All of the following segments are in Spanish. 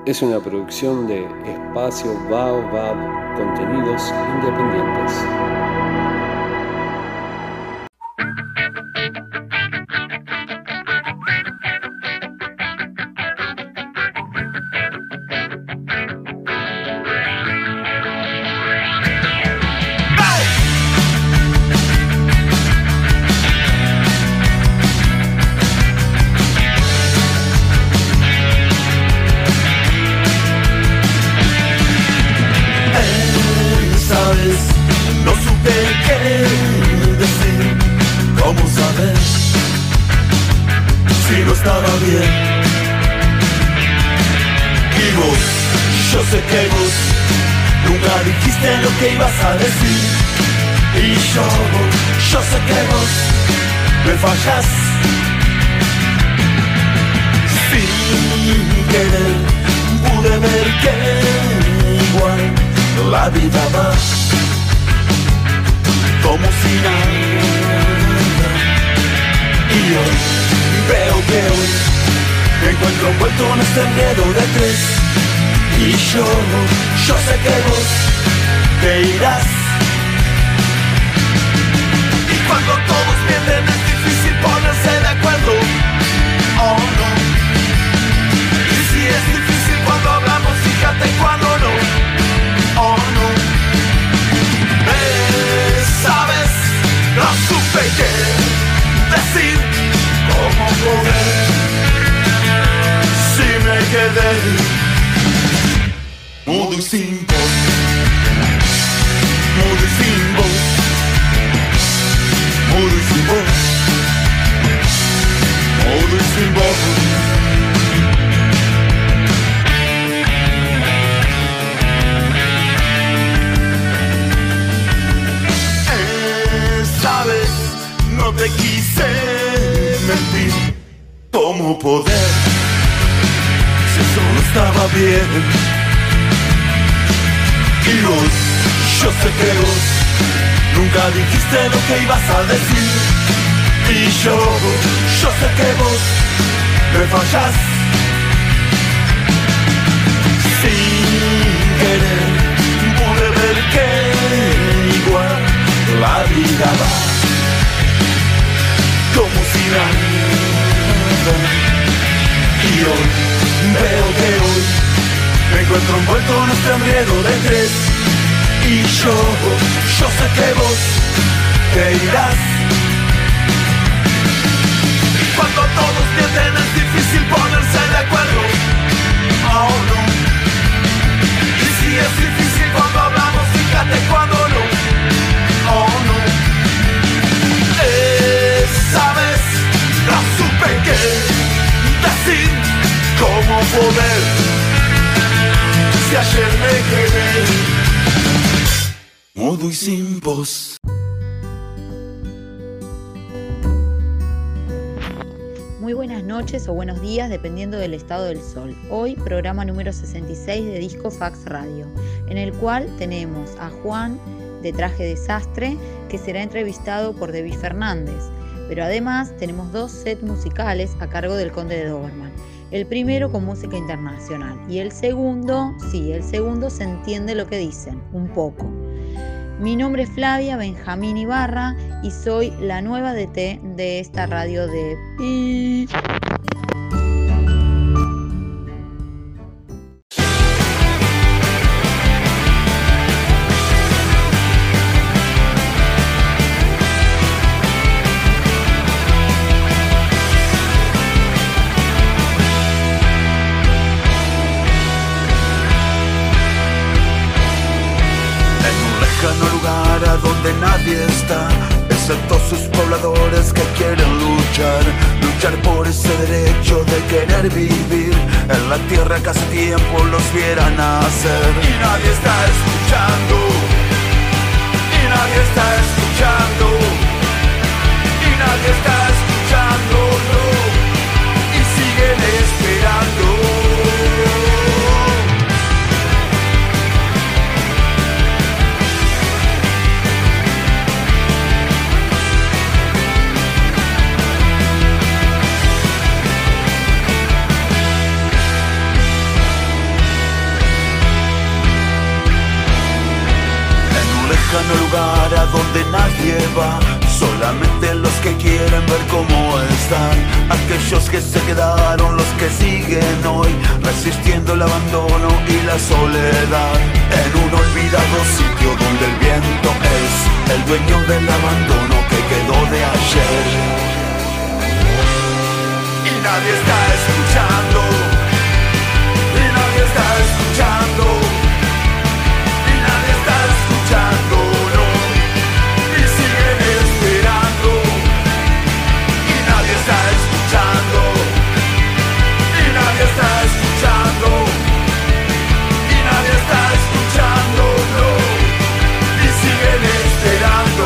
es una producción de Espacio Baobab, contenidos independientes. No supe qué decir, cómo saber si no estaba bien. Y vos, yo sé que vos nunca dijiste lo que ibas a decir. Y yo sé que vos me fallas. Sin querer pude ver que igual la vida va como si nada. Y hoy veo que hoy me encuentro envuelto en este enredo de tres. Y yo sé que vos te irás. Y cuando todos mienten es difícil ponerse de acuerdo. Oh no. Y si es difícil cuando hablamos, fíjate cuando no. Oh no. Sabes, no supe qué decir, cómo poder, si me quedé mudo y sin voz, mudo y sin voz, mudo y sin voz, mudo y sin voz. Sabes, no te quise mentir. ¿Cómo poder? Si eso no estaba bien. Y vos, yo sé que vos nunca dijiste lo que ibas a decir. Y yo sé que vos me fallas. Sin querer pude ver que igual la vida va como si nada. Y hoy veo que hoy me encuentro envuelto en este enredo de tres. Y yo sé que vos te irás. Y cuando todos mienten es difícil ponerse de acuerdo. Oh no. Y si es difícil cuando hablamos, fíjate cuando no. Oh no. Sabes, no supe qué decir, cómo poder, si ayer me quedé mudo y sin voz. Muy buenas noches o buenos días dependiendo del estado del sol. Hoy programa número 66 de Disco Fax Radio, en el cual tenemos a Juan de Traje Desastre, que será entrevistado por David Fernández. Pero además tenemos dos sets musicales a cargo del Conde de Doberman. El primero con música internacional y el segundo se entiende lo que dicen, un poco. Mi nombre es Flavia Benjamín Ibarra y soy la nueva DT de esta radio de Pi. Donde nadie está, excepto sus pobladores que quieren luchar por ese derecho de querer vivir en la tierra que hace tiempo los vieran nacer. Y nadie está escuchando, y nadie está escuchando, y nadie está escuchando, no, y siguen esperando. va. Solamente los que quieren ver cómo están, aquellos que se quedaron, los que siguen hoy, resistiendo el abandono y la soledad. En un olvidado sitio donde el viento es el dueño del abandono que quedó de ayer. Y nadie está escuchando, y nadie está escuchando, y nadie está escuchando, no, y siguen esperando, y nadie está escuchando, y nadie está escuchando, y nadie está escuchando, no, y siguen esperando.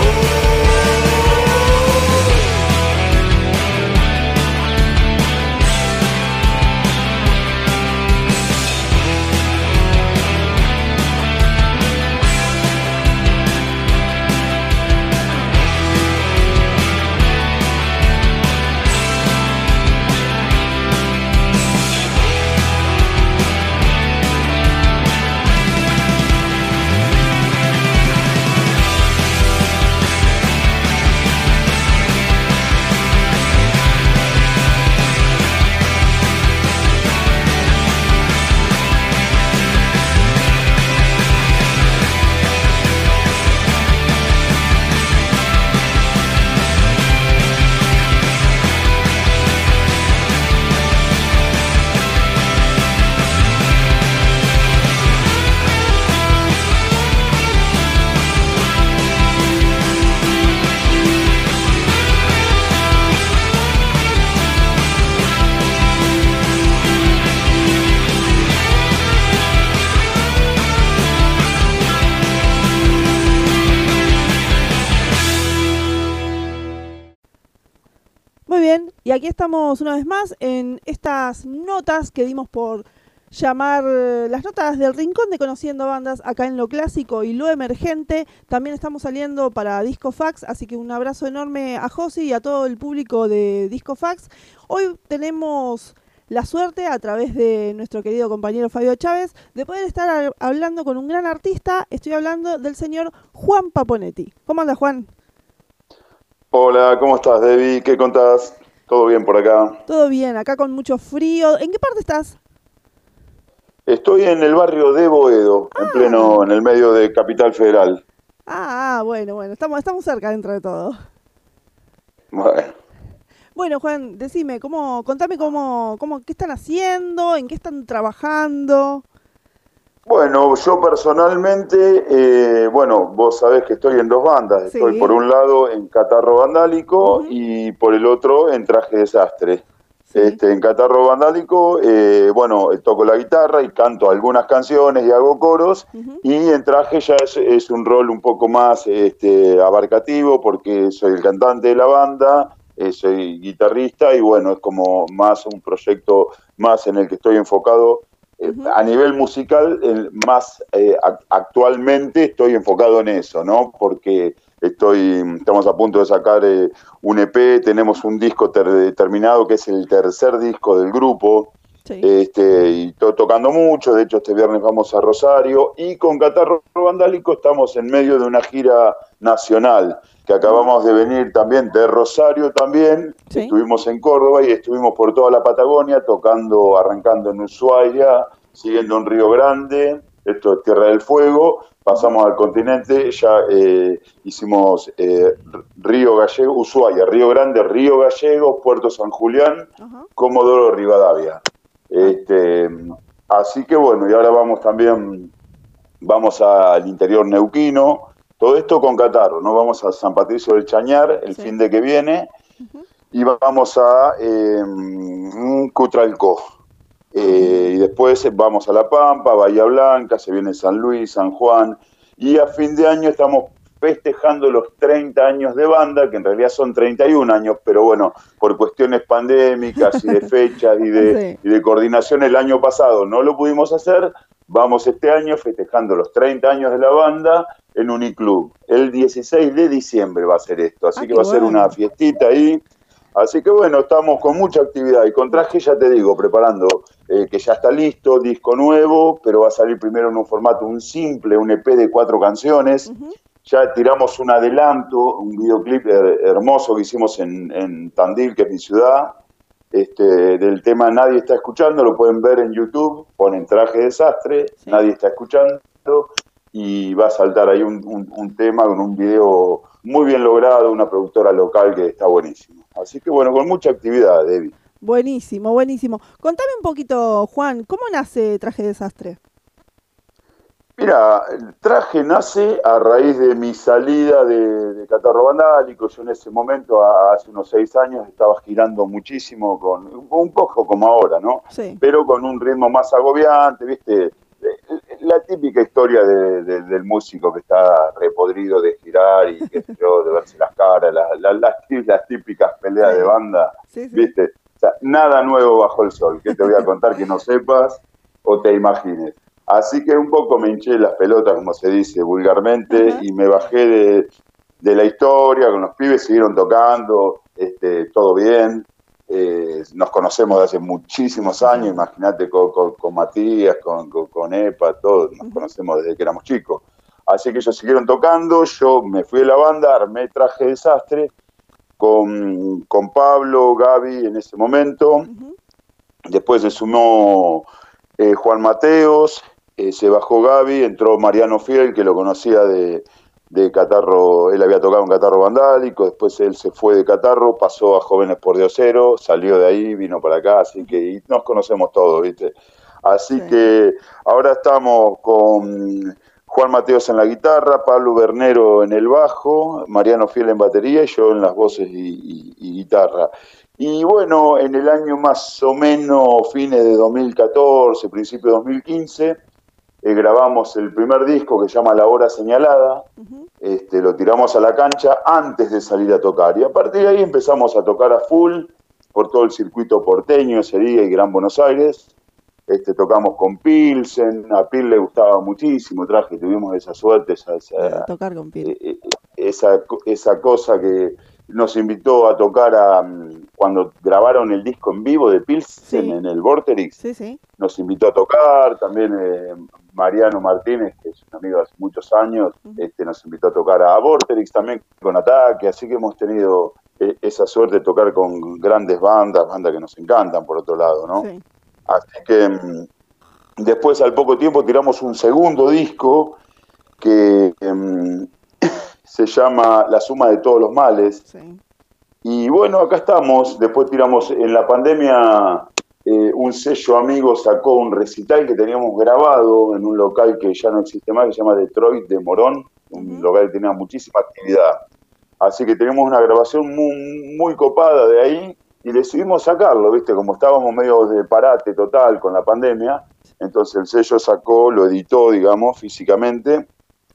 Muy bien, y aquí estamos una vez más en estas notas que dimos por llamar las notas del Rincón de Conociendo Bandas, acá en lo clásico y lo emergente. También estamos saliendo para Disco Fax, así que un abrazo enorme a Josi y a todo el público de Disco Fax. Hoy tenemos la suerte, a través de nuestro querido compañero Fabio Chávez, de poder estar hablando con un gran artista. Estoy hablando del señor Juan Paponetti. ¿Cómo anda, Juan? Hola, ¿cómo estás, Debbie? ¿Qué contás? ¿Todo bien por acá? Todo bien, acá con mucho frío. ¿En qué parte estás? Estoy en el barrio de Boedo, en el medio de Capital Federal. Bueno, estamos cerca dentro de todo. Bueno, Juan, decime, contame qué están haciendo, en qué están trabajando. Bueno, yo personalmente, vos sabés que estoy en dos bandas. Sí. Estoy por un lado en Catarro Vandálico y por el otro en Traje Desastre. Sí. En Catarro Vandálico, toco la guitarra y canto algunas canciones y hago coros. Y en Traje ya es un rol un poco más abarcativo, porque soy el cantante de la banda, soy guitarrista y es como más un proyecto más en el que estoy enfocado. A nivel musical, actualmente estoy enfocado en eso, ¿no? Porque estamos a punto de sacar un EP, tenemos un disco terminado que es el tercer disco del grupo. Sí. Y tocando mucho. De hecho, este viernes vamos a Rosario, y con Catarro Vandálico estamos en medio de una gira nacional, que acabamos de venir también de Rosario también. Sí. Estuvimos en Córdoba y estuvimos por toda la Patagonia tocando, arrancando en Ushuaia, siguiendo en Río Grande, esto es Tierra del Fuego, pasamos al continente, ya hicimos Río Gallegos, Ushuaia, Río Grande, Río Gallegos, Puerto San Julián, Comodoro Rivadavia. Así que y ahora vamos al interior neuquino, todo esto con Catarro, ¿no? Vamos a San Patricio del Chañar el fin de que viene, y vamos a Cutralcó. Y después vamos a La Pampa, Bahía Blanca, se viene San Luis, San Juan, y a fin de año estamos festejando los 30 años de banda, que en realidad son 31 años, pero por cuestiones pandémicas y de fechas y de coordinación el año pasado no lo pudimos hacer. Vamos este año festejando los 30 años de la banda en Uniclub. El 16 de diciembre va a ser esto, así que va a ser una fiestita ahí. Así que estamos con mucha actividad, y con Traje, ya te digo, preparando, que ya está listo, disco nuevo, pero va a salir primero en un formato, un EP de 4 canciones, ya tiramos un adelanto, un videoclip hermoso que hicimos en Tandil, que es mi ciudad, del tema Nadie está escuchando, lo pueden ver en YouTube, ponen Traje Desastre, sí. Nadie está escuchando, y va a saltar ahí un tema con un video muy bien logrado, una productora local que está buenísimo. Así que bueno, con mucha actividad, Debbie. Buenísimo, buenísimo. Contame un poquito, Juan, ¿cómo nace Traje Desastre? Mira, el Traje nace a raíz de mi salida de Catarro Vandálico. Yo en ese momento, hace unos 6 años, estaba girando muchísimo, un poco como ahora, ¿no? Sí. Pero con un ritmo más agobiante, ¿viste? La típica historia del músico que está repodrido de girar y qué sé yo, de verse las caras, las típicas peleas sí. de banda, sí, sí. ¿Viste? O sea, nada nuevo bajo el sol. ¿Qué te voy a contar que no sepas o te imagines? Así que un poco me hinché las pelotas, como se dice vulgarmente, y me bajé de la historia, con los pibes siguieron tocando, todo bien. Nos conocemos de hace muchísimos años, imagínate con Matías, con Epa, todos nos conocemos desde que éramos chicos. Así que ellos siguieron tocando, yo me fui de la banda, armé Traje Desastre con Pablo, Gaby en ese momento. Después se sumó Juan Mateos, se bajó Gaby, entró Mariano Fiel, que lo conocía de Catarro, él había tocado en Catarro Vandálico, después él se fue de Catarro, pasó a Jóvenes por Diosero, salió de ahí, vino para acá, así que y nos conocemos todos, ¿viste? Así sí. Que ahora estamos con Juan Mateos en la guitarra, Pablo Bernero en el bajo, Mariano Fiel en batería y yo en las voces y guitarra. Y bueno, en el año más o menos, fines de 2014, principio de 2015, grabamos el primer disco que se llama La Hora Señalada, lo tiramos a la cancha antes de salir a tocar, y a partir de ahí empezamos a tocar a full por todo el circuito porteño ese día y Gran Buenos Aires. Tocamos con Pilsen, a Pil le gustaba muchísimo, Traje, tuvimos esa suerte, tocar con Pil. Esa cosa que nos invitó a tocar cuando grabaron el disco en vivo de Pilsen, sí. En el Vorterix, sí, sí. Nos invitó a tocar, también Mariano Martínez, que es un amigo de hace muchos años, nos invitó a tocar a Vorterix también con Ataque, así que hemos tenido esa suerte de tocar con grandes bandas que nos encantan por otro lado, ¿no? Sí. Así que después al poco tiempo tiramos un segundo disco que se llama La Suma de Todos los Males. Sí. Y bueno, acá estamos. Después tiramos en la pandemia, un sello amigo sacó un recital que teníamos grabado en un local que ya no existe más, que se llama Detroit de Morón, un local que tenía muchísima actividad. Así que tenemos una grabación muy, muy copada de ahí y decidimos sacarlo, ¿viste? Como estábamos medio de parate total con la pandemia, entonces el sello sacó, lo editó, digamos, físicamente,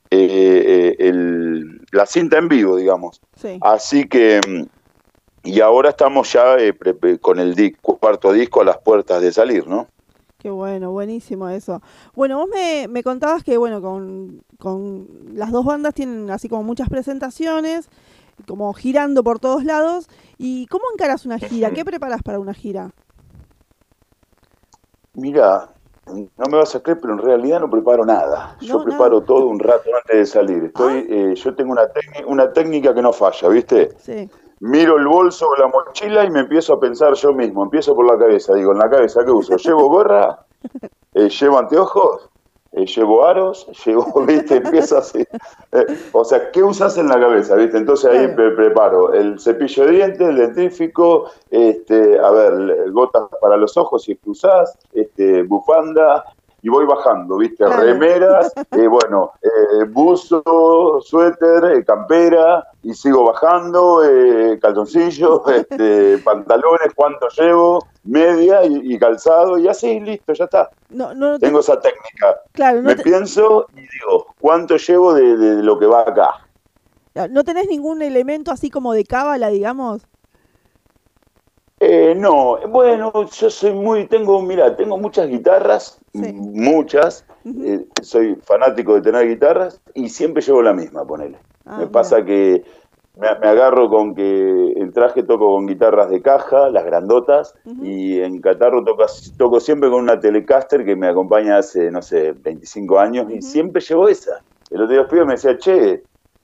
la cinta en vivo, digamos. Sí. Así que, y ahora estamos ya con el cuarto disco a las puertas de salir, ¿no? Qué bueno, buenísimo eso. Bueno, vos me contabas que, bueno, con las dos bandas tienen así como muchas presentaciones, como girando por todos lados. ¿Y cómo encaras una gira? ¿Qué preparas para una gira? Mira, no me vas a creer, pero en realidad no preparo nada. Yo preparo todo un rato antes de salir. Yo tengo una técnica que no falla, ¿viste? Sí. Miro el bolso o la mochila y me empiezo a pensar yo mismo. Empiezo por la cabeza. Digo, en la cabeza, ¿qué uso? ¿Llevo gorra? ¿Llevo anteojos? ¿Llevo aros? ¿Viste? Empiezo así. O sea, ¿qué usas en la cabeza? ¿Viste? Entonces ahí preparo el cepillo de dientes, el dentífrico, gotas para los ojos si es que usás, bufanda, y voy bajando, ¿viste? Claro. Remeras, buzo, suéter, campera, y sigo bajando, calzoncillos, pantalones, cuánto llevo, media y calzado, y así, listo, ya está. Tengo esa técnica. Claro, pienso y digo, ¿cuánto llevo de lo que va acá? ¿No tenés ningún elemento así como de cábala, digamos? No, bueno, yo soy tengo muchas guitarras, sí. Muchas, soy fanático de tener guitarras y siempre llevo la misma, ponele. Me pasa que me agarro con que en Traje toco con guitarras de caja, las grandotas, y en Catarro toco siempre con una Telecaster que me acompaña hace, no sé, 25 años, y siempre llevo esa. El otro día los pibes me decía, che,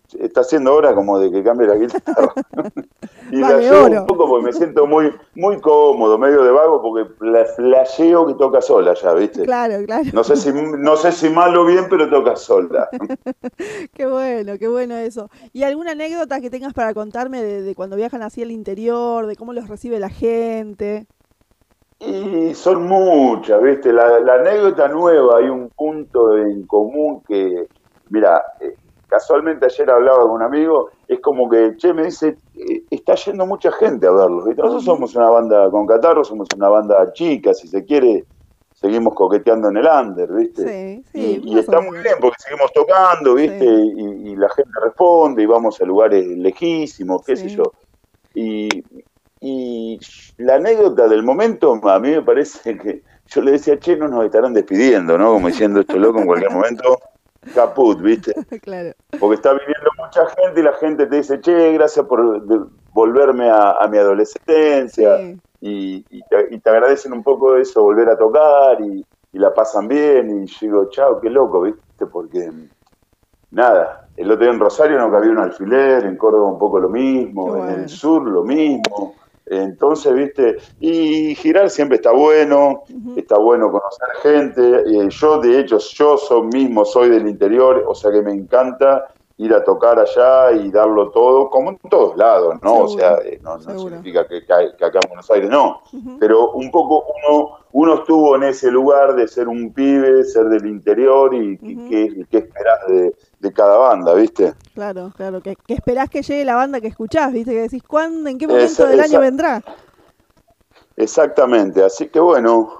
está haciendo hora como de que cambie la guitarra. Y la Vale, llevo oro. un poco porque me siento muy, muy cómodo, medio de vago, porque la flasheo que toca sola ya, ¿viste? Claro, claro. No sé si mal o bien, pero toca sola. Qué bueno eso. ¿Y alguna anécdota que tengas para contarme de cuando viajan así al interior, de cómo los recibe la gente? Y son muchas, ¿viste? La anécdota nueva, hay un punto en común que, mira, casualmente ayer hablaba con un amigo, es como que, che, me dice, está yendo mucha gente a verlos, ¿viste? Nosotros somos una banda con Catarro, somos una banda chica, si se quiere, seguimos coqueteando en el under, ¿viste? Sí, Y más o está muy menos. bien porque seguimos tocando, ¿viste? Sí, Y la gente responde y vamos a lugares lejísimos, qué sé sí. yo. Y, y la anécdota del momento, a mí me parece que yo le decía, che, no nos estarán despidiendo, ¿no? Como diciendo, esto loco en cualquier momento, caput, ¿viste? Claro. Porque está viniendo mucha gente y la gente te dice, che, gracias por volverme a mi adolescencia. Sí, Y te agradecen un poco eso, volver a tocar y la pasan bien. Y yo digo, chao, qué loco, ¿viste? Porque nada, el otro día en Rosario no cabía un alfiler, en Córdoba un poco lo mismo, qué en el bueno. sur lo mismo. Entonces, viste, y girar siempre Ujú. está bueno conocer gente. Yo, de hecho, mismo soy del interior, o sea que me encanta ir a tocar allá y darlo todo, como en todos lados, ¿no? O sea, Seguro, no seguro. significa que acá en Buenos Aires no, Ujú, pero un poco uno estuvo en ese lugar de ser un pibe, ser del interior y ujú. qué esperás de cada banda, ¿viste? Claro, claro. Que esperás que llegue la banda que escuchás, ¿viste? Que decís, ¿cuándo, en qué momento Esa, del año esa, vendrá? exactamente, así que bueno,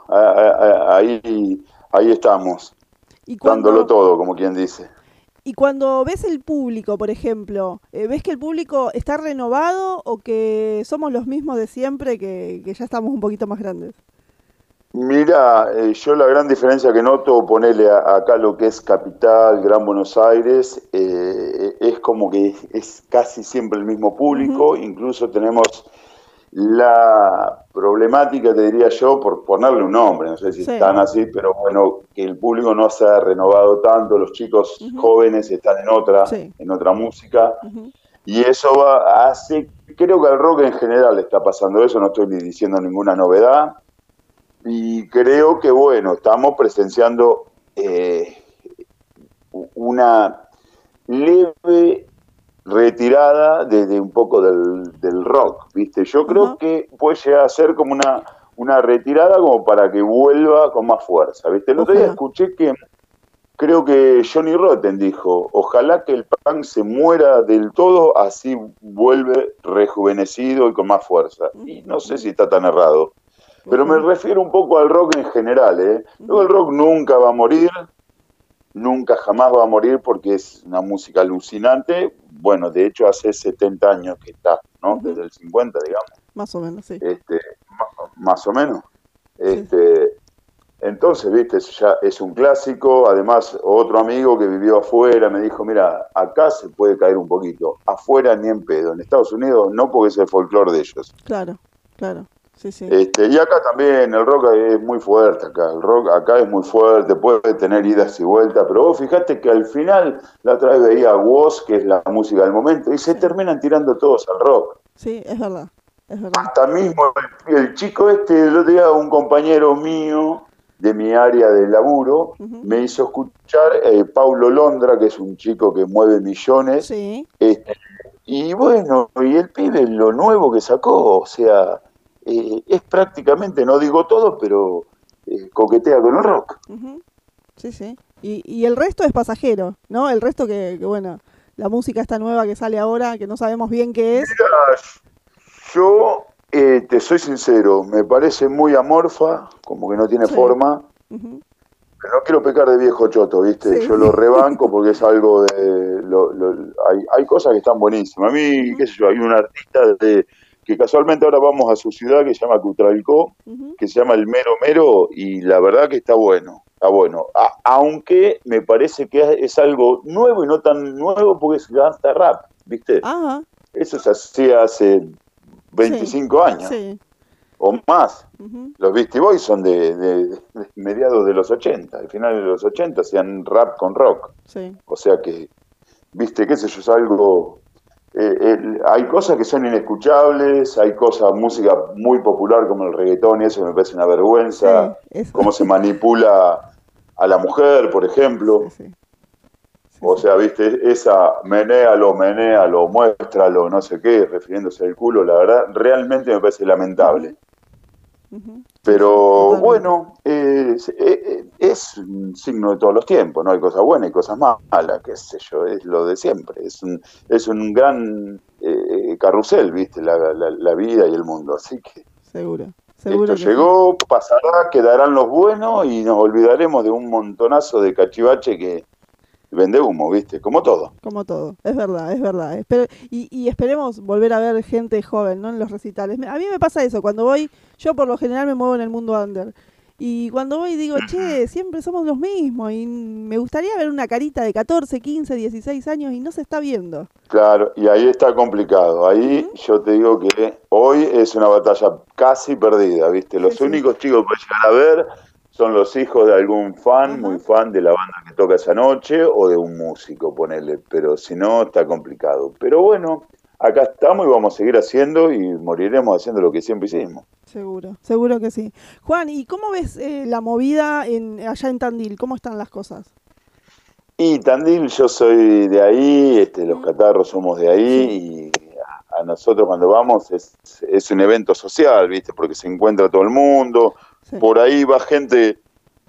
ahí estamos, Y dándolo cuando, todo, como quien dice. y cuando ves el público, por ejemplo, ¿ves que el público está renovado o que somos los mismos de siempre, que ya estamos un poquito más grandes? Mira, yo la gran diferencia que noto, ponerle acá lo que es Capital, Gran Buenos Aires, es como que es casi siempre el mismo Ujú. público, incluso tenemos la problemática, te diría yo, por ponerle un nombre, no sé si Sí. están así, pero bueno, que el público no se ha renovado tanto, los chicos Ujú. jóvenes están Sí. en otra música, Ujú. y eso hace, creo que al rock en general está pasando eso, no estoy ni diciendo ninguna novedad, y creo que bueno, estamos presenciando una leve retirada de un poco del rock, ¿viste? Yo creo Ajá. que puede llegar a ser como una retirada como para que vuelva con más fuerza, ¿viste? El otro día Ojalá. escuché que creo que Johnny Rotten dijo, ojalá que el punk se muera del todo, así vuelve rejuvenecido y con más fuerza. Y Ujú, no sé si ujú. está tan errado. Pero me Ojalá. refiero un poco al rock en general, ¿eh? Luego el Ujú. rock nunca va a morir, nunca jamás va a morir porque es una música alucinante. Bueno, de hecho hace 70 años que está, ¿no? Ujú. Desde el 50, digamos, Más o menos, sí. este, más o menos. Sí. Este, entonces, viste, ya es un clásico. Además, otro amigo que vivió afuera me dijo, mira, acá se puede caer un poquito, afuera ni en pedo. En Estados Unidos no, porque es el folclore de ellos. Claro, claro. Sí, sí. Y acá también el rock es muy fuerte acá, el rock acá es muy fuerte, puede tener idas y vueltas, pero vos fijate que al final, la otra vez veía a Woz, que es la música del momento, y se Sí. terminan tirando todos al rock. Sí, es verdad. Es verdad. Hasta mismo el chico el otro día un compañero mío de mi área de laburo, Ujú. me hizo escuchar Paulo Londra, que es un chico que mueve millones, Sí. este, y bueno, y el pibe lo nuevo que sacó, o sea, es prácticamente, no digo todo, pero coquetea con el rock. Ujú. Sí, sí. Y el resto es pasajero, ¿no? El resto bueno, la música esta nueva que sale ahora, que no sabemos bien qué es. Mira, yo te soy sincero, me parece muy amorfa, como que no tiene Sí. forma, Ujú. pero no quiero pecar de viejo choto, ¿viste? Sí. Yo lo rebanco porque es algo de... hay cosas que están buenísimas. A mí, Ujú. qué sé yo, hay un artista que casualmente ahora vamos a su ciudad que se llama Cutralcó, Ujú. que se llama El Mero Mero, y la verdad que está bueno, está bueno. Aunque me parece que es algo nuevo y no tan nuevo porque es gangsta rap, ¿viste? Ajá. Eso se hacía hace Sí. 25 años Sí. o más. Ujú. Los Beastie Boys son de mediados de los 80, al final de los 80 hacían rap con rock. Sí. O sea que viste, qué sé yo, es algo... hay cosas que son inescuchables, hay cosas, música muy popular como el reggaetón, y eso me parece una vergüenza, cómo se manipula a la mujer, por ejemplo. Sí. O sea, viste, esa menéalo, muéstralo, no sé qué, refiriéndose al culo, la verdad, realmente me parece lamentable. Pero bueno, es un signo de todos los tiempos, ¿no? Hay cosas buenas y cosas malas, qué sé yo, es lo de siempre. Es un gran carrusel, ¿viste? La vida y el mundo, así que... Seguro esto llegó, pasará, quedarán los buenos y nos olvidaremos de un montonazo de cachivache que vende humo, ¿viste? Como todo. Como todo, es verdad. Y esperemos volver a ver gente joven, ¿no? En los recitales. A mí me pasa eso, cuando voy, yo por lo general me muevo en el mundo under. Y cuando voy digo, che, siempre somos los mismos. Y me gustaría ver una carita de 14, 15, 16 años y no se está viendo. Claro, y ahí está complicado. Ahí yo te digo que hoy es una batalla casi perdida, ¿viste? Los únicos chicos que puedes llegar a ver son los hijos de algún fan, muy fan de la banda que toca esa noche, o de un músico, ponele, pero si no, está complicado. Pero bueno, acá estamos y vamos a seguir haciendo y moriremos haciendo lo que siempre hicimos. Seguro que sí. Juan, ¿y cómo ves la movida allá en Tandil? ¿Cómo están las cosas? Y Tandil, yo soy de ahí, los catarros somos de ahí, y a nosotros cuando vamos es un evento social, ¿viste? Porque se encuentra todo el mundo. Por ahí va gente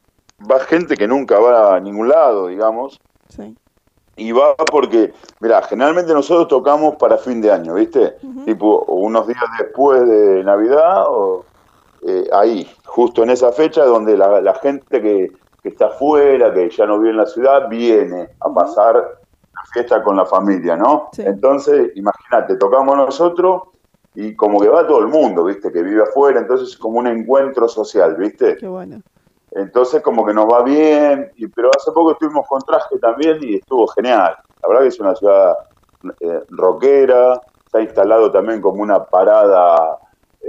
que nunca va a ningún lado, digamos. Sí. Y va porque, mirá, generalmente nosotros tocamos para fin de año, ¿viste? Tipo unos días después de Navidad, o ahí, justo en esa fecha donde la gente que está afuera, que ya no vive en la ciudad, viene a pasar la fiesta con la familia, ¿no? Sí. Entonces, imagínate, tocamos nosotros y como que va todo el mundo, ¿viste? Que vive afuera, entonces es como un encuentro social, ¿viste? Qué bueno. Entonces como que nos va bien, pero hace poco estuvimos con Traje también y estuvo genial. La verdad que es una ciudad rockera, se ha instalado también como una parada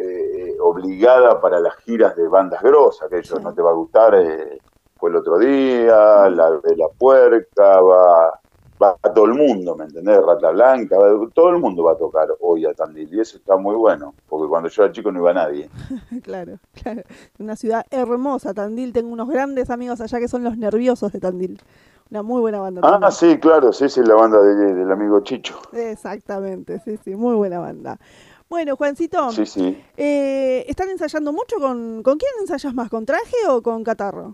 obligada para las giras de bandas grosas, que ellos no te va a gustar, fue el otro día, la de La Puerca, va todo el mundo, ¿me entendés? Rata Blanca, todo el mundo va a tocar hoy a Tandil y eso está muy bueno, porque cuando yo era chico no iba nadie. Claro. Una ciudad hermosa, Tandil. Tengo unos grandes amigos allá que son los Nerviosos de Tandil. Una muy buena banda. Ah, sí, claro, sí, la banda del amigo Chicho. Exactamente, sí, muy buena banda. Bueno, Juancito, sí. ¿Están ensayando mucho? ¿Con quién ensayas más? ¿Con Traje o con Catarro?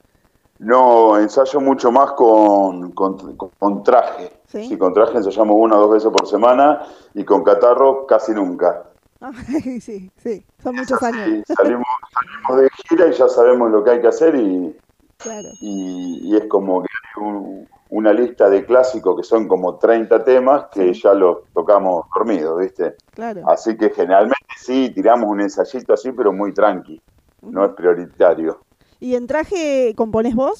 No, ensayo mucho más con Traje. ¿Sí? Sí, con Traje ensayamos 1 o 2 veces por semana y con Catarro casi nunca. Sí, son muchos años. Sí, salimos de gira y ya sabemos lo que hay que hacer claro. y es como que hay una lista de clásicos que son como 30 temas que ya los tocamos dormidos, ¿viste? Claro. Así que generalmente sí, tiramos un ensayito así, pero muy tranqui, no es prioritario. ¿Y en Traje componés vos?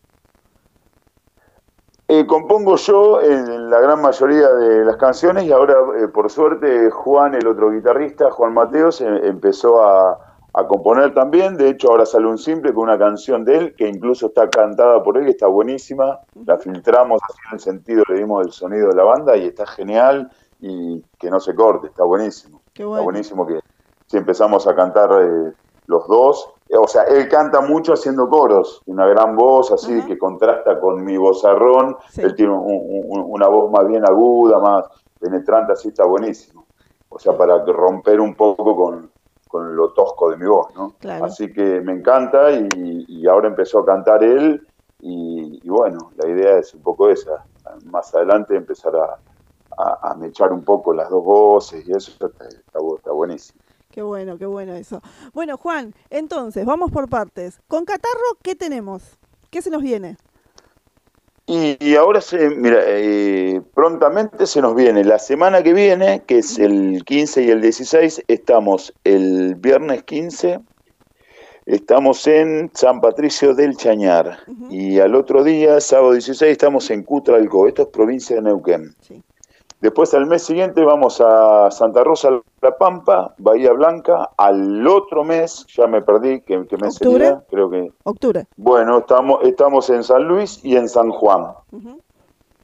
Compongo yo en la gran mayoría de las canciones y ahora, por suerte, Juan, el otro guitarrista, Juan Mateos, empezó a componer también. De hecho, ahora sale un simple con una canción de él que incluso está cantada por él, que está buenísima. La filtramos así en el sentido, le dimos el sonido de la banda y está genial y que no se corte, está buenísimo. Qué bueno. Está buenísimo que si empezamos a cantar los dos. O sea, él canta mucho haciendo coros, una gran voz así que contrasta con mi vozarrón. Sí. Él tiene una voz más bien aguda, más penetrante, así está buenísimo. O sea, para romper un poco con lo tosco de mi voz, ¿no? Claro. Así que me encanta y ahora empezó a cantar él y bueno, la idea es un poco esa. Más adelante empezar a mechar un poco las dos voces y eso está buenísimo. Qué bueno eso. Bueno, Juan, entonces, vamos por partes. Con Catarro, ¿qué tenemos? ¿Qué se nos viene? Y ahora, prontamente se nos viene. La semana que viene, que es el 15 y el 16, estamos el viernes 15, estamos en San Patricio del Chañar. Y al otro día, sábado 16, estamos en Cutralcó. Esto es provincia de Neuquén. Sí. Después al mes siguiente vamos a Santa Rosa, La Pampa, Bahía Blanca. Al otro mes, ya me perdí, ¿qué mes sería? Creo que... Octubre. Bueno, estamos en San Luis y en San Juan.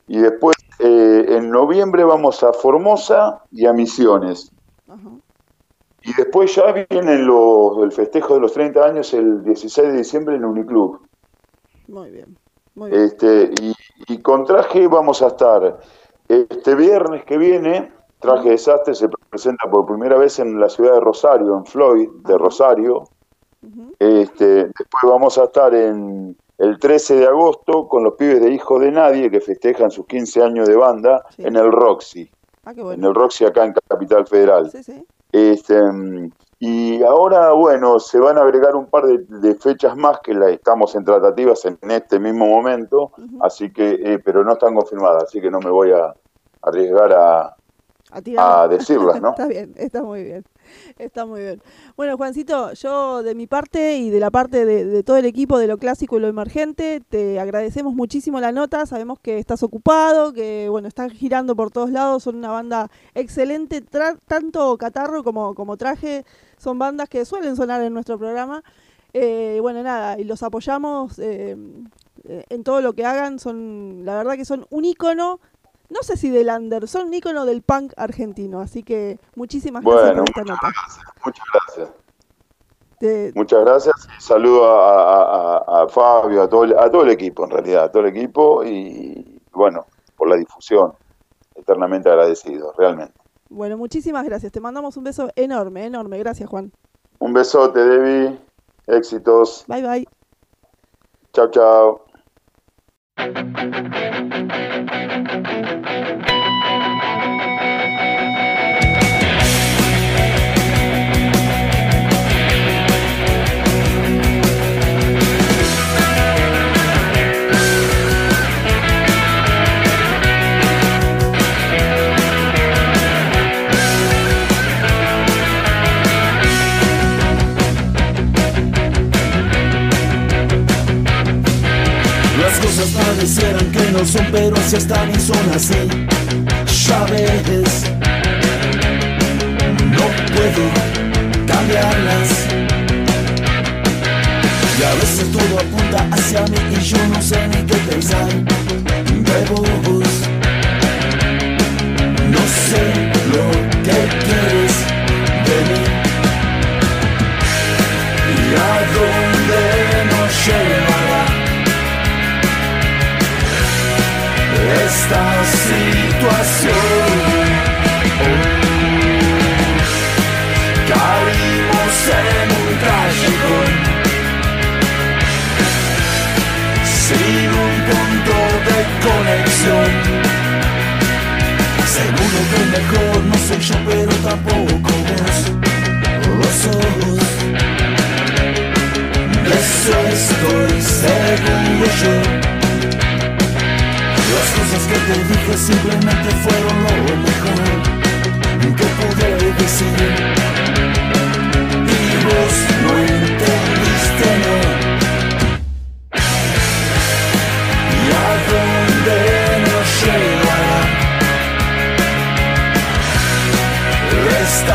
Y después, en noviembre vamos a Formosa y a Misiones. Ajá. Y después ya viene el festejo de los 30 años el 16 de diciembre en Uniclub. Muy bien. Muy bien. Y con Traje vamos a estar este viernes que viene. Traje Desastre se presenta por primera vez en la ciudad de Rosario, en Floyd de Rosario. Uh-huh. Después vamos a estar el 13 de agosto con los pibes de Hijo de Nadie, que festejan sus 15 años de banda, sí, en el Roxy. Qué bueno. En el Roxy acá en Capital Federal. Sí, sí. Y ahora, bueno, se van a agregar un par de fechas más que estamos en tratativas en este mismo momento, uh-huh, así que, pero no están confirmadas, así que no me voy a arriesgar a decirlas, ¿no? Está bien, está muy bien. Está muy bien. Bueno, Juancito, yo de mi parte y de la parte de todo el equipo de Lo Clásico y Lo Emergente, te agradecemos muchísimo la nota. Sabemos que estás ocupado, que bueno, están girando por todos lados, son una banda excelente, tanto Catarro como Traje, son bandas que suelen sonar en nuestro programa. Bueno, nada, y los apoyamos en todo lo que hagan, la verdad que son un ícono. No sé si del under, son un ícono del punk argentino, así que muchísimas gracias por esta nota. Muchas gracias. Muchas gracias y saludo a Fabio, a todo el equipo, en realidad, a todo el equipo y bueno, por la difusión, eternamente agradecido, realmente. Bueno, muchísimas gracias, te mandamos un beso enorme, enorme, gracias Juan. Un besote, Debbie, éxitos. Bye, bye. Chao, chao. Parecieran que no son, pero así están y son así. Ya ves, no puedo cambiarlas. Y a veces todo apunta hacia mí y yo no sé ni qué pensar de vos. No sé lo que quieres de mí y a dónde nos llevará esta situación. Caímos en un callejón sin un punto de conexión. Seguro que el mejor no soy yo, pero tampoco vos lo sos. De eso estoy seguro yo. Las cosas que te dije simplemente fueron lo mejor que pude decir. Y vos no entendiste, no. ¿Y a dónde nos llevará esta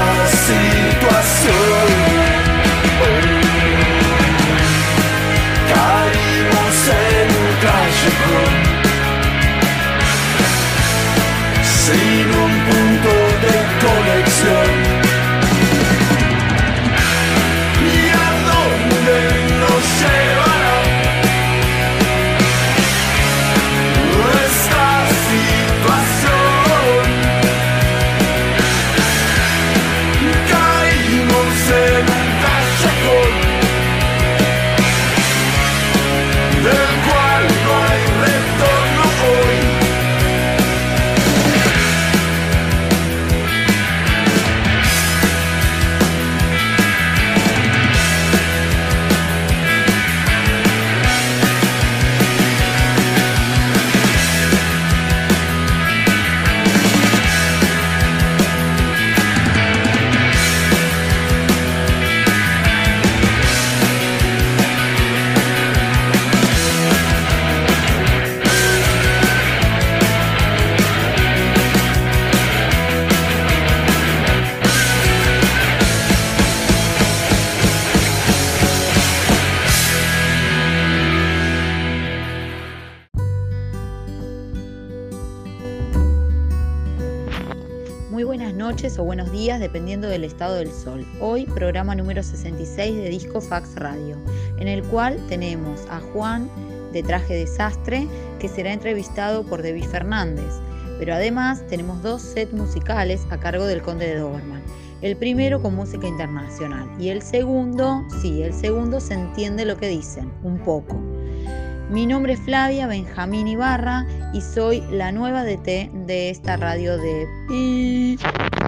noches o buenos días dependiendo del estado del sol. Hoy programa número 66 de Disco Fax Radio, en el cual tenemos a Juan de Traje de Sastre, que será entrevistado por Debbie Fernández. Pero además tenemos 2 sets musicales a cargo del Conde de Doberman. El primero con música internacional y el segundo se entiende lo que dicen, un poco. Mi nombre es Flavia Benjamín Ibarra y soy la nueva DT de esta radio de Pi.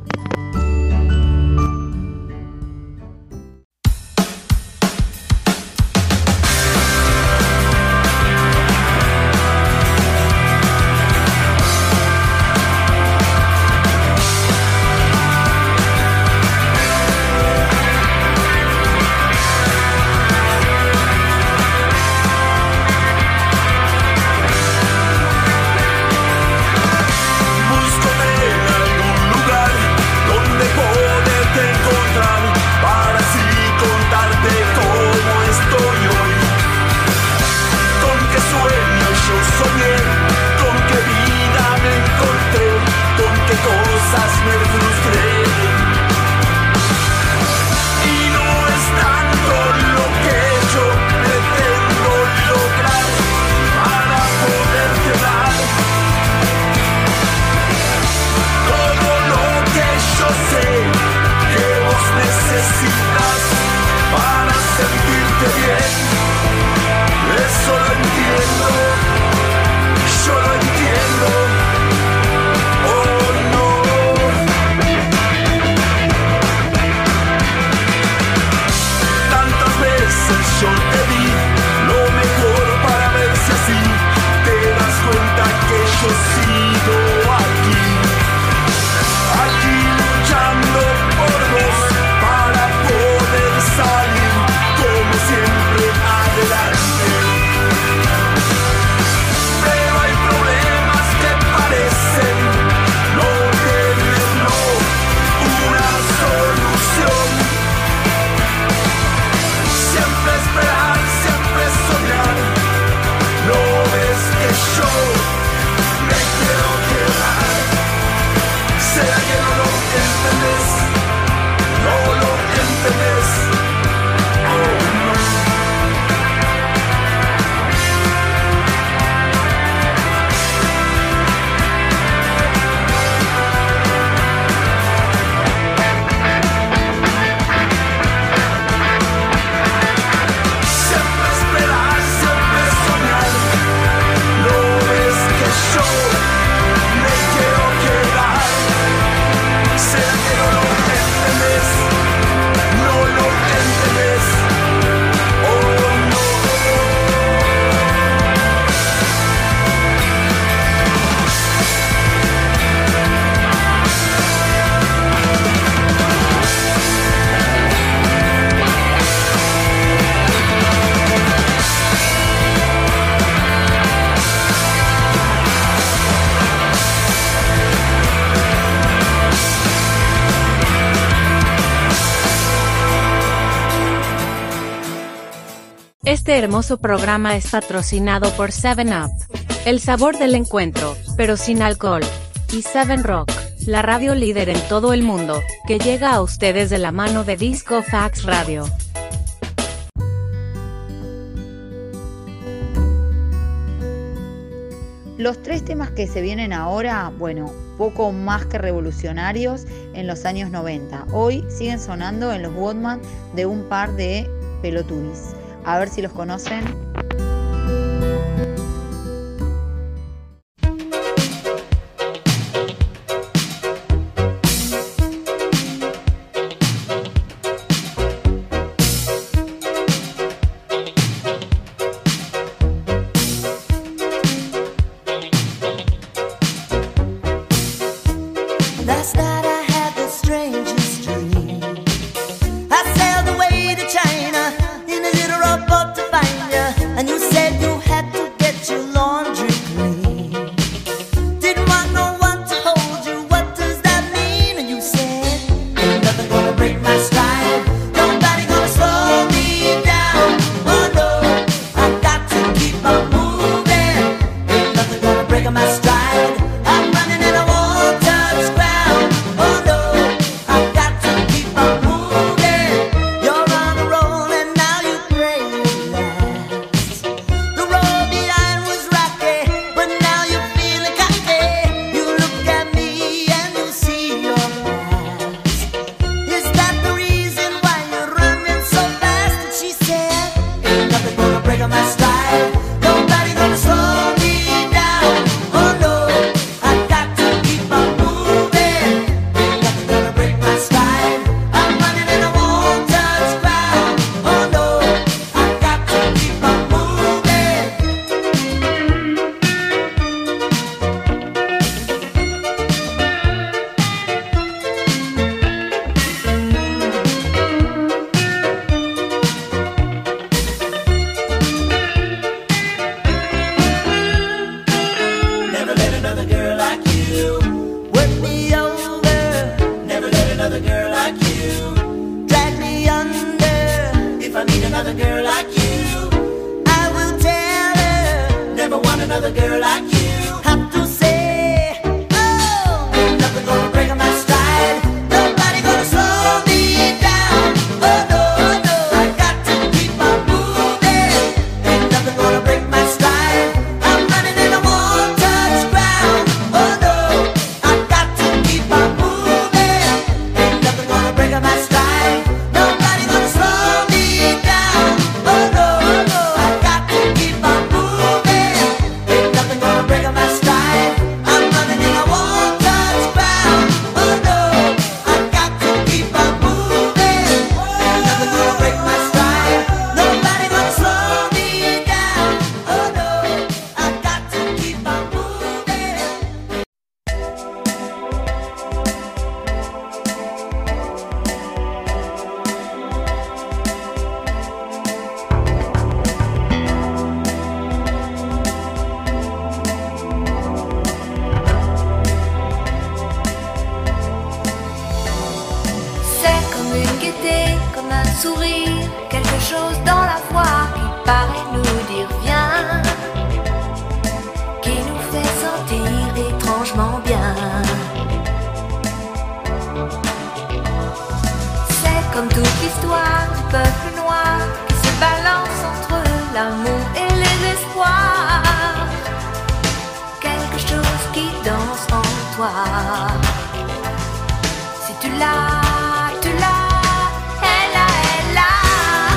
Este hermoso programa es patrocinado por 7up, el sabor del encuentro, pero sin alcohol, y 7Rock, la radio líder en todo el mundo, que llega a ustedes de la mano de Disco Fax Radio. Los 3 temas que se vienen ahora, bueno, poco más que revolucionarios en los años 90. Hoy siguen sonando en los Walkman de un par de pelotubis. A ver si los conocen. And you another girl like you. I will tell her, never want another girl like you. Have to say, oh, ain't nothing gonna break my stride. Nobody gonna slow me down. Oh no, no, I got to keep on moving. Ain't nothing gonna break my stride. I'm running and I won't touch ground. Oh no, I got to keep on moving. Ain't nothing gonna break my stride. Nobody gonna slow me down. Oh no, no, I got to keep on moving. Ain't nothing gonna break my stride. I'm running and I won't touch ground. Oh no, I got to keep on moving. Ain't nothing gonna break my stride. Nobody gonna slow me down. Oh no, I got to keep on moving. C'est comme une gaieté, comme un sourire, quelque chose dans la voix qui paraît nous dire viens, qui nous fait sentir étrangement bien. C'est comme toute l'histoire du peuple noir qui se balance entre l'amour et les espoirs. Quelque chose qui danse en toi. Si tu l'as, tu l'as, elle a, elle a.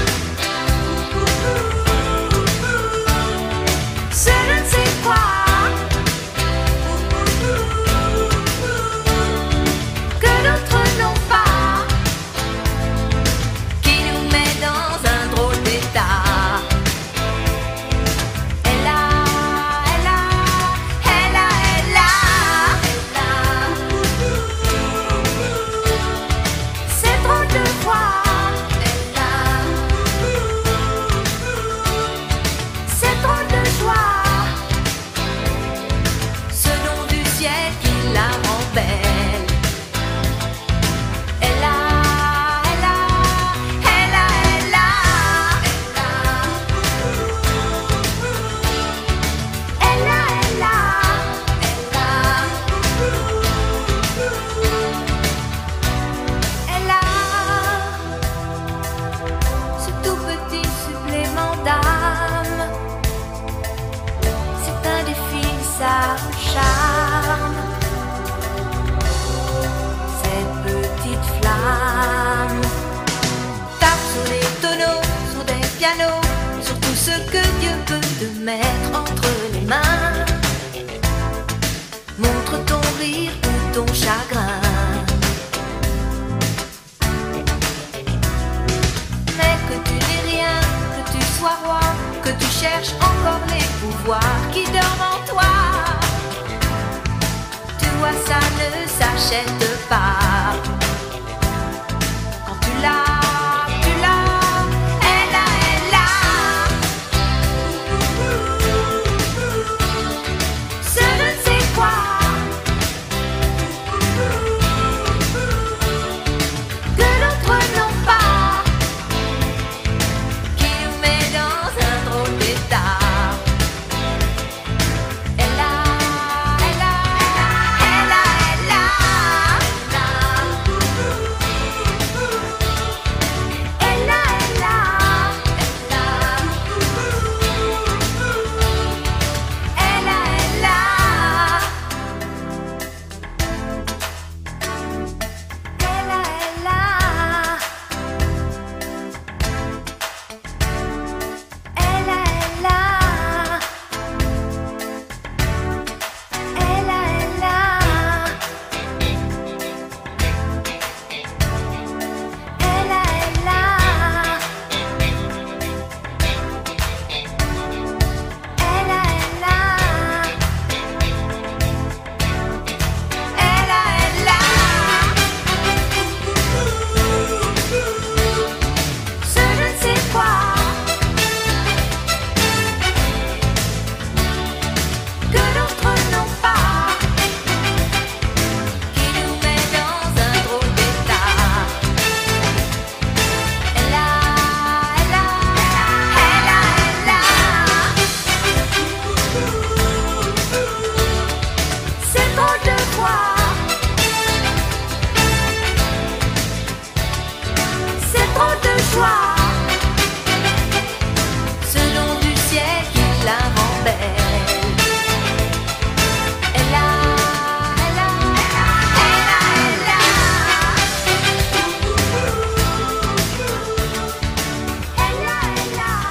C'est je ne sais quoi. Que d'autres n'ont pas. Qui nous met dans un drôle d'état. Elle a, elle a, elle a, elle a, elle a. C'est drôle de voir, elle a. C'est drôle de joie. Ce nom du ciel qui la rend belle. Elle a, elle a, elle a, elle a, elle a. Elle a, elle a, elle a. Elle a ce tout petit supplément d'âme. C'est indéfinissable charme. Cette petite flamme tape sur les tonneaux, sur des pianos, sur tout ce que Dieu peut te mettre entre les mains. Montre ton rire ou ton chagrin. Mais que tu n'aies rien, que tu sois roi, que tu cherches encore les pouvoirs qui dorment en toi. Tu vois, ça ne s'achète pas. Quand tu l'as, tu l'as, elle a, elle a. Ce je ne sais quoi. Que d'autres n'ont pas. Qui nous met dans un drôle d'état. Elle a, elle a, elle a, elle a, elle a. soir. Ce nom du ciel qui la rend belle. Elle a, elle a, elle a, elle a, elle a. Elle a, elle a.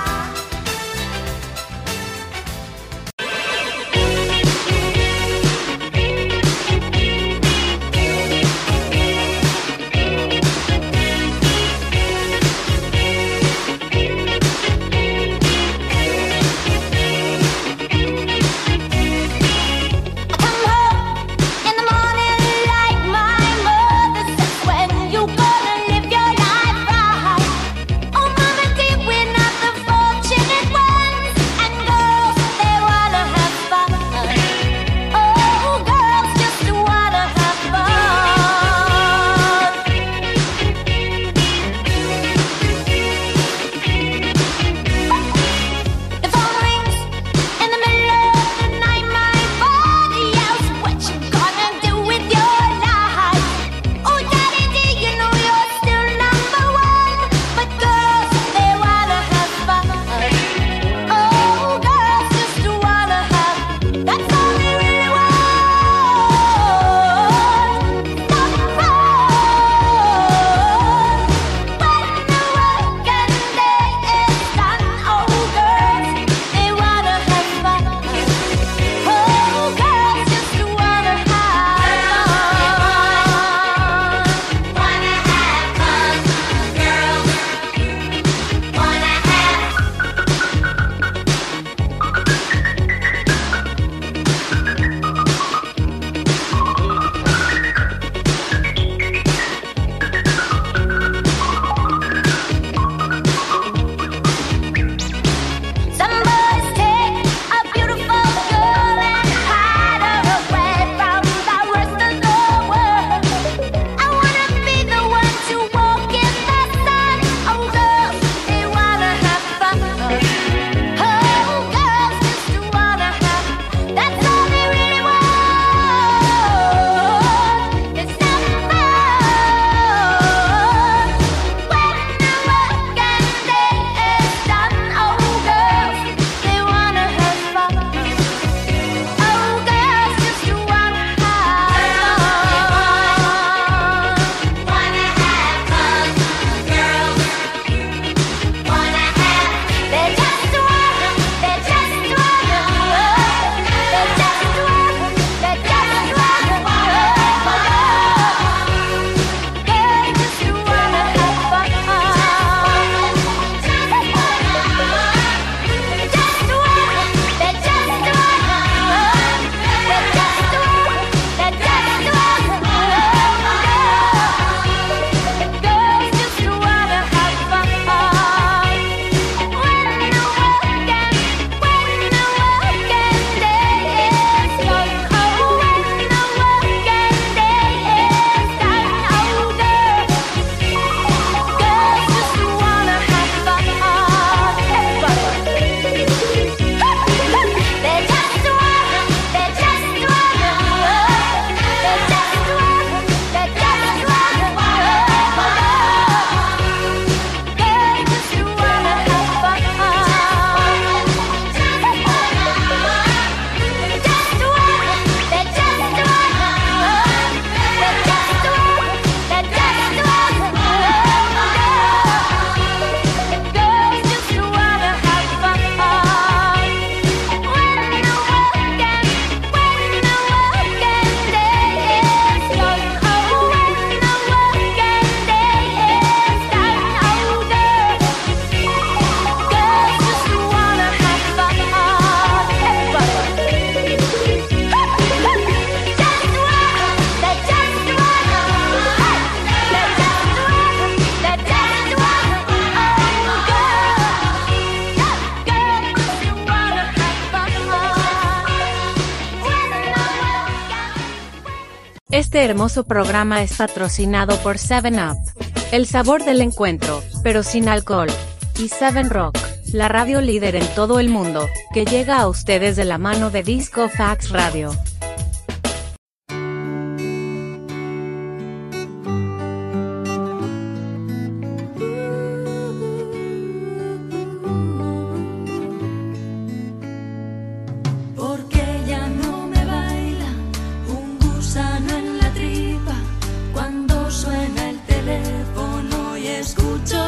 Este hermoso programa es patrocinado por 7up, el sabor del encuentro, pero sin alcohol, y 7Rock, la radio líder en todo el mundo, que llega a ustedes de la mano de Disco Fax Radio.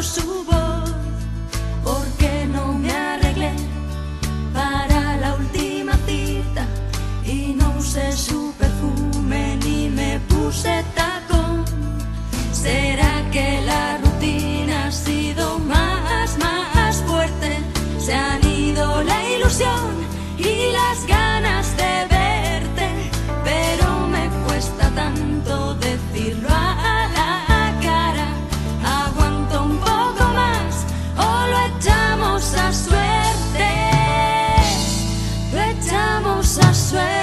escuchando su voz. Porque no me arreglé para la última cita y no usé su perfume ni me puse tacón. ¿Será que la rutina ha sido más fuerte? Se han ido la ilusión y las ganas de verte, pero me cuesta tanto decirlo a la cara. Aguanto un poco más o lo echamos a suerte, lo echamos a suerte.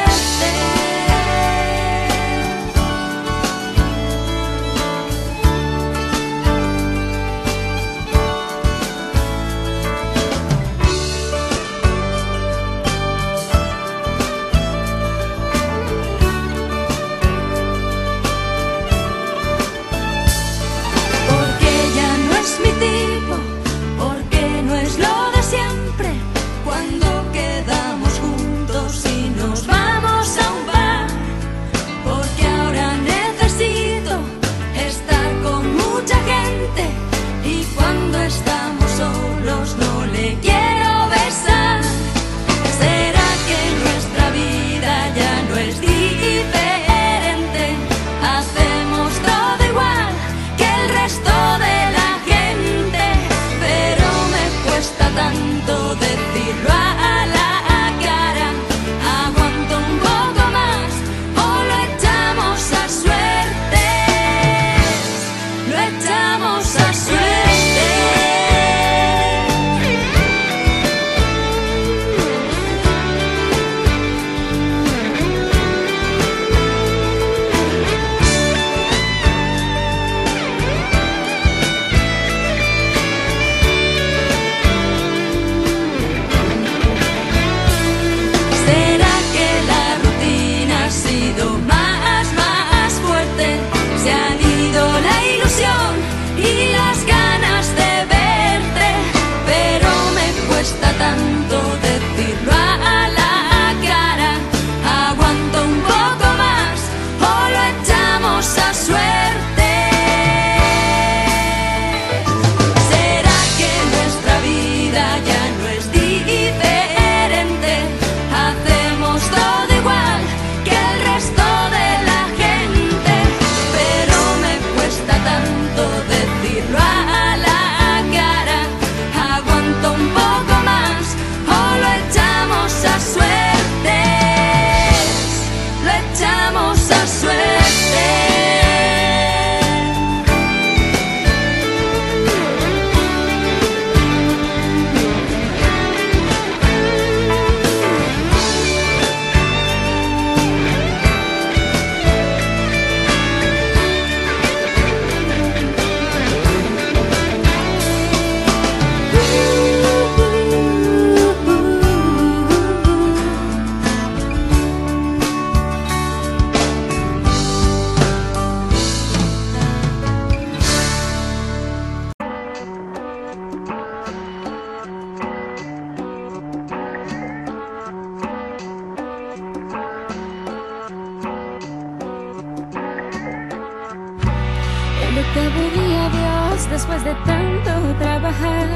Después de tanto trabajar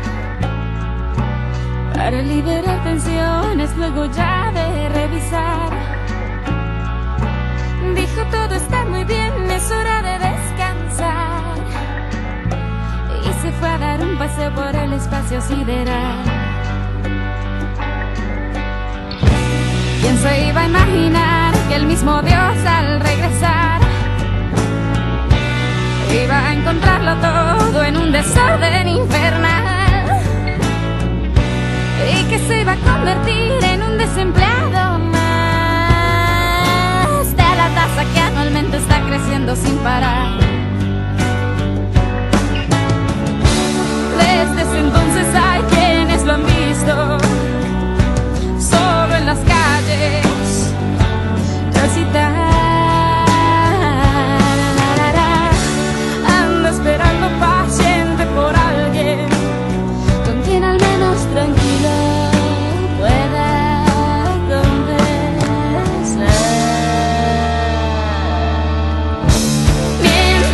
para liberar tensiones, luego ya de revisar, dijo: todo está muy bien, es hora de descansar. Y se fue a dar un paseo por el espacio sideral. ¿Quién se iba a imaginar que el mismo Dios al regresar iba a encontrarlo todo en un desorden infernal, y que se iba a convertir en un desempleado más de la tasa que anualmente está creciendo sin parar? Desde ese entonces hay quienes lo han visto solo en las calles recitar. Esperando paciente por alguien con quien al menos tranquilo pueda conversar.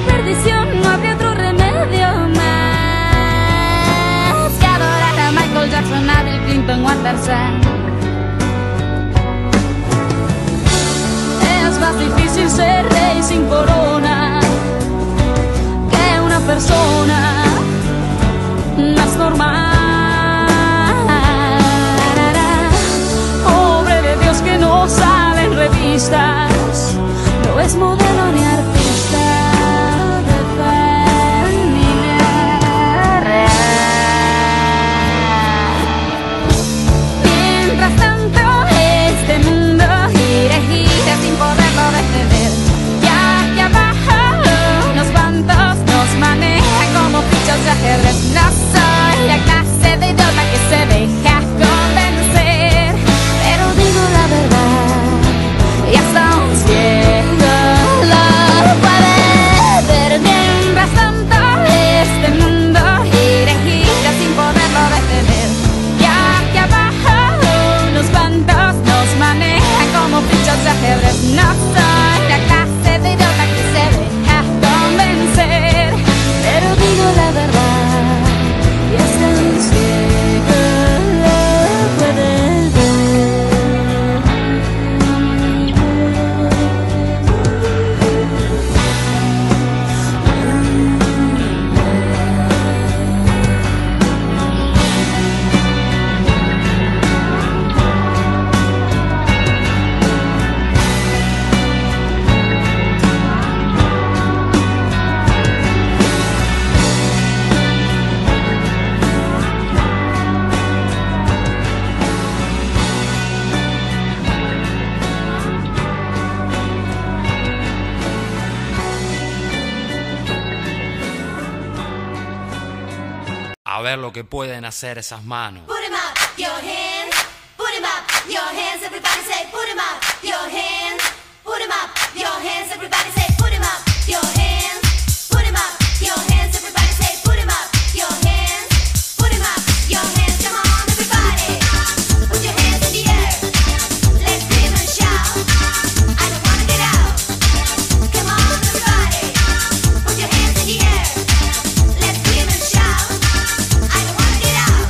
perdición, no habría otro remedio más que adorar a Michael Jackson, a Bill Clinton o a Tarzán. Es más difícil ser rey sin corona que una persona más normal. Pobre de Dios que no sale en revistas, no es modelo ni artista de fan ni nada. Mientras tanto este mundo gira y gira sin poderlo detener, ya que abajo unos bandos nos manejan como fichas de ajedrez. No soy la clase de idiota que se deja convencer, pero digo la verdad y hasta un ciego lo puede ver. Mientras tanto este mundo gira y gira sin poderlo detener, ya que abajo unos bandos nos manejan como fichas de ajedrez. No soy la clase de idiota que se deja convencer, pero digo la verdad y hasta un ciego lo puede A ver lo que pueden hacer esas manos. Put 'em up, your hands. Put 'em up, your hands. Everybody say, put 'em up, your hands. Put 'em up, your hands. Everybody say, put 'em up, your hands. Put 'em up, your hands. Everybody say, put 'em up, your hands. Put 'em up, your hands. Come on, everybody. Put your hands in the air. Let's scream and shout. I don't wanna get out. Come on, everybody. Put your hands in the air. Let's scream and shout. I don't wanna get out.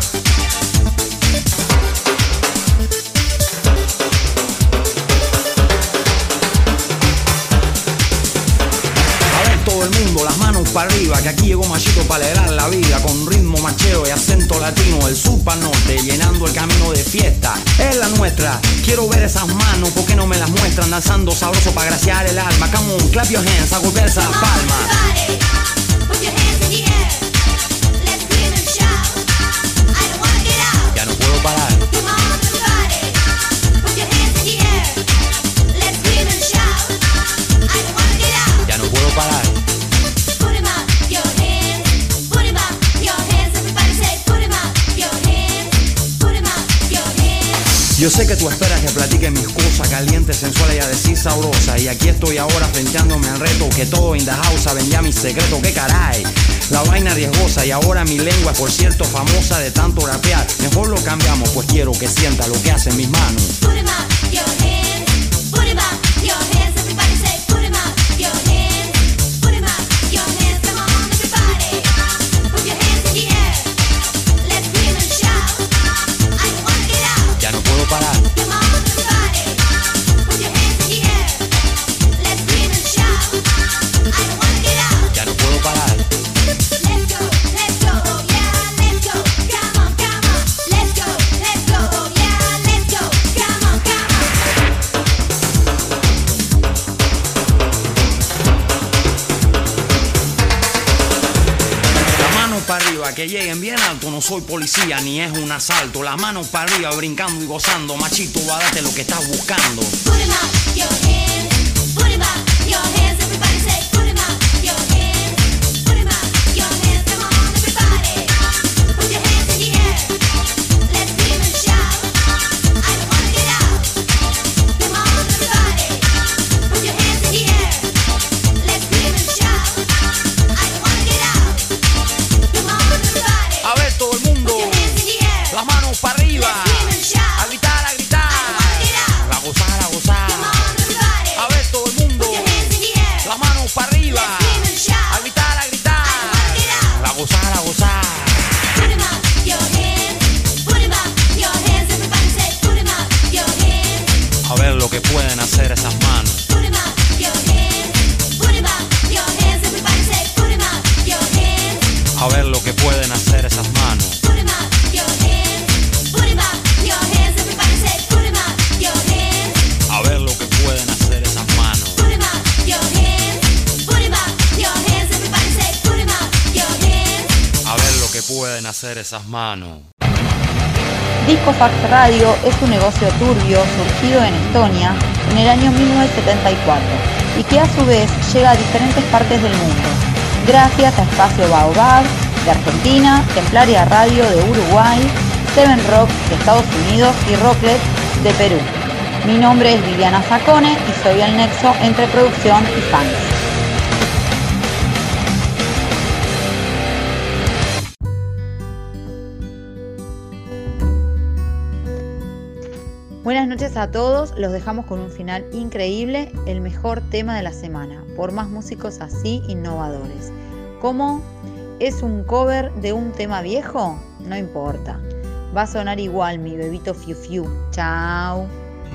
A ver todo el mundo, las manos para arriba, que aquí llegó Machito para alegrar la vida, con ritmo macheo y acento latino, del sur para norte, llenando el camino de fiesta. Es la nuestra, quiero ver esas manos, ¿por qué no me las muestran? Danzando sabroso para graciar el alma. Come on, clap your hands, a golpear esas palmas. Put your hands in the air. Let's scream and shout. I don't wanna get out. Ya no puedo parar. Come on, everybody. Put your hands in the air. Let's scream and shout. I don't wanna get out. Ya no puedo parar. Put 'em up, your hands. Put 'em up, your hands. Everybody say, put 'em up, your hands. Put 'em up, your hands. Yo sé que tú esperas que platique mis cosas calientes, sensuales y a decir sabrosa. Y aquí estoy ahora frenteándome al reto, que todo in the house saben ya mis secretos. Que caray, la vaina riesgosa y ahora mi lengua es por cierto famosa de tanto rapear. Mejor lo cambiamos, pues quiero que sienta lo que hacen mis manos. Put 'em up, your hands. Put 'em up, your hands. Everybody say, put 'em up, your hands. Put 'em up, your hands. Come on, everybody. Put your hands in the air. Let's scream and shout. I don't wanna get out. Ya no puedo parar. Come on, everybody. Put your hands in the air. Let's scream and shout. I don't wanna get out. Ya no puedo parar. Let's go, oh yeah, let's go. Come on, come on. Let's go, oh yeah, let's go. Come on, come on. Las manos para arriba, que lleguen bien alto, no soy policía ni es un asalto. Las manos para arriba, brincando y gozando, machito, va a darte lo que estás buscando. Put 'em up, your hands. Put 'em up, your hands. Everybody say, put 'em up, your hands. Put 'em up, your hands. Come on, everybody. Put your hands in the air. Let's scream and shout. I don't wanna get out. Come on, everybody. Put your hands in the air. Let's scream and shout. I don't wanna get out. Come on, everybody. A ver todo el mundo, Put your hands in the air. las manos para arriba, Let's scream and shout. a gritar, a gritar, I don't wanna get out. a gozar, a gozar. Come on, everybody. A ver lo que pueden hacer esas manos. Put 'em up, your hands. Put 'em up, your hands. Everybody say, put 'em up, your hands. A ver lo que pueden hacer esas manos. Put 'em up, your hands. Put 'em up, your hands. Everybody say, put 'em up, your hands. A ver lo que pueden hacer esas manos. Disco Fax Radio es un negocio turbio surgido en Estonia en el año 1974 y que a su vez llega a diferentes partes del mundo, gracias a Espacio Baobab de Argentina, Templaria Radio de Uruguay, Seven Rock de Estados Unidos y Rocklet de Perú. Mi nombre es Viviana Zacone y soy el nexo entre producción y fans. Buenas noches a todos, los dejamos con un final increíble, el mejor tema de la semana, por más músicos así innovadores. ¿Cómo? ¿Es un cover de un tema viejo? No importa, va a sonar igual mi bebito Fiu Fiu. Chao.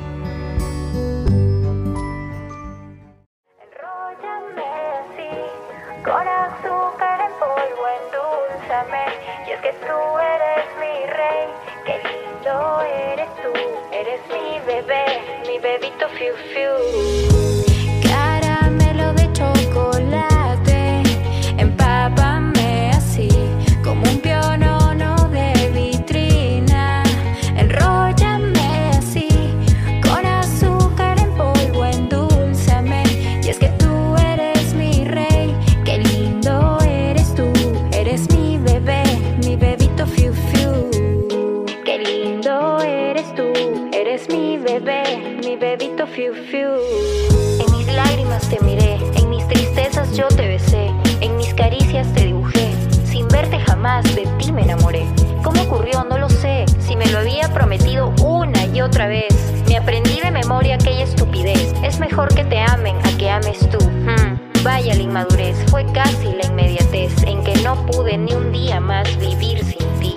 Enróllame así, con azúcar en polvo, endulzame. Y es que tú eres mi rey, qué lindo eres tú. Eres mi bebé, mi bebito Fiu Fiu. Caramelo de chocolate, empápame así, como un pionono de vitrina. Enróllame así, con azúcar en polvo, endulzame. Y es que tú eres mi rey, qué lindo eres tú. Eres mi bebé, mi bebito Fiu Fiu. Qué lindo eres tú. Eres mi bebé, mi bebito Fiu Fiu. En mis lágrimas te miré, en mis tristezas yo te besé, en mis caricias te dibujé, sin verte jamás de ti me enamoré. ¿Cómo ocurrió? No lo sé, si me lo había prometido una y otra vez. Me aprendí de memoria aquella estupidez, es mejor que te amen a que ames tú. Vaya la inmadurez, fue casi la inmediatez en que no pude ni un día más vivir sin ti.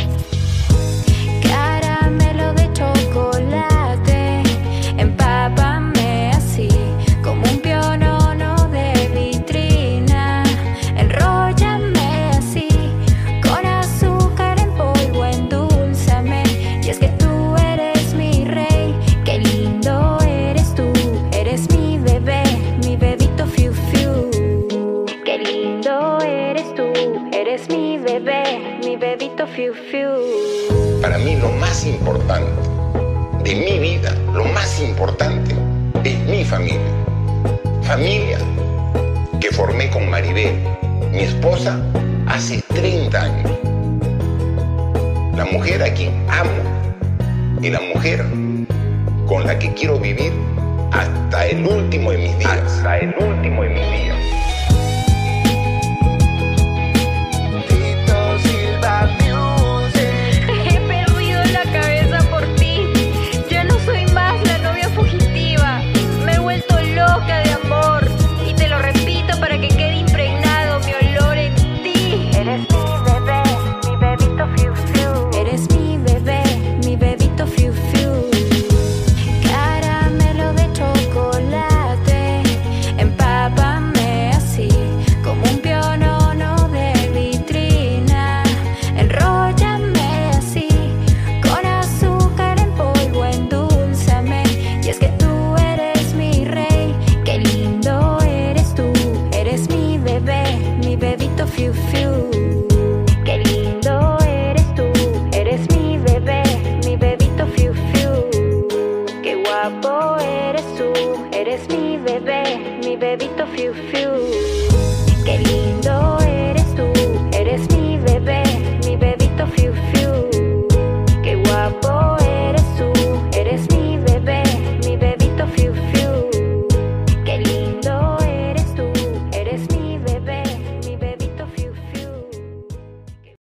Caramelo de chocolate, empápame así, como un pionono de vitrina. Enróllame así, con azúcar en polvo, endulzame. Y es que tú eres mi rey, qué lindo eres tú. Eres mi bebé, mi bebito Fiu Fiu. Qué lindo eres tú, eres mi bebé, mi bebito Fiu Fiu. Para mí lo más importante de mi vida, lo más importante es mi familia. Familia que formé con Maribel, mi esposa, hace 30 años. La mujer a quien amo y la mujer con la que quiero vivir hasta el último de mis días. Hasta el último de mis días.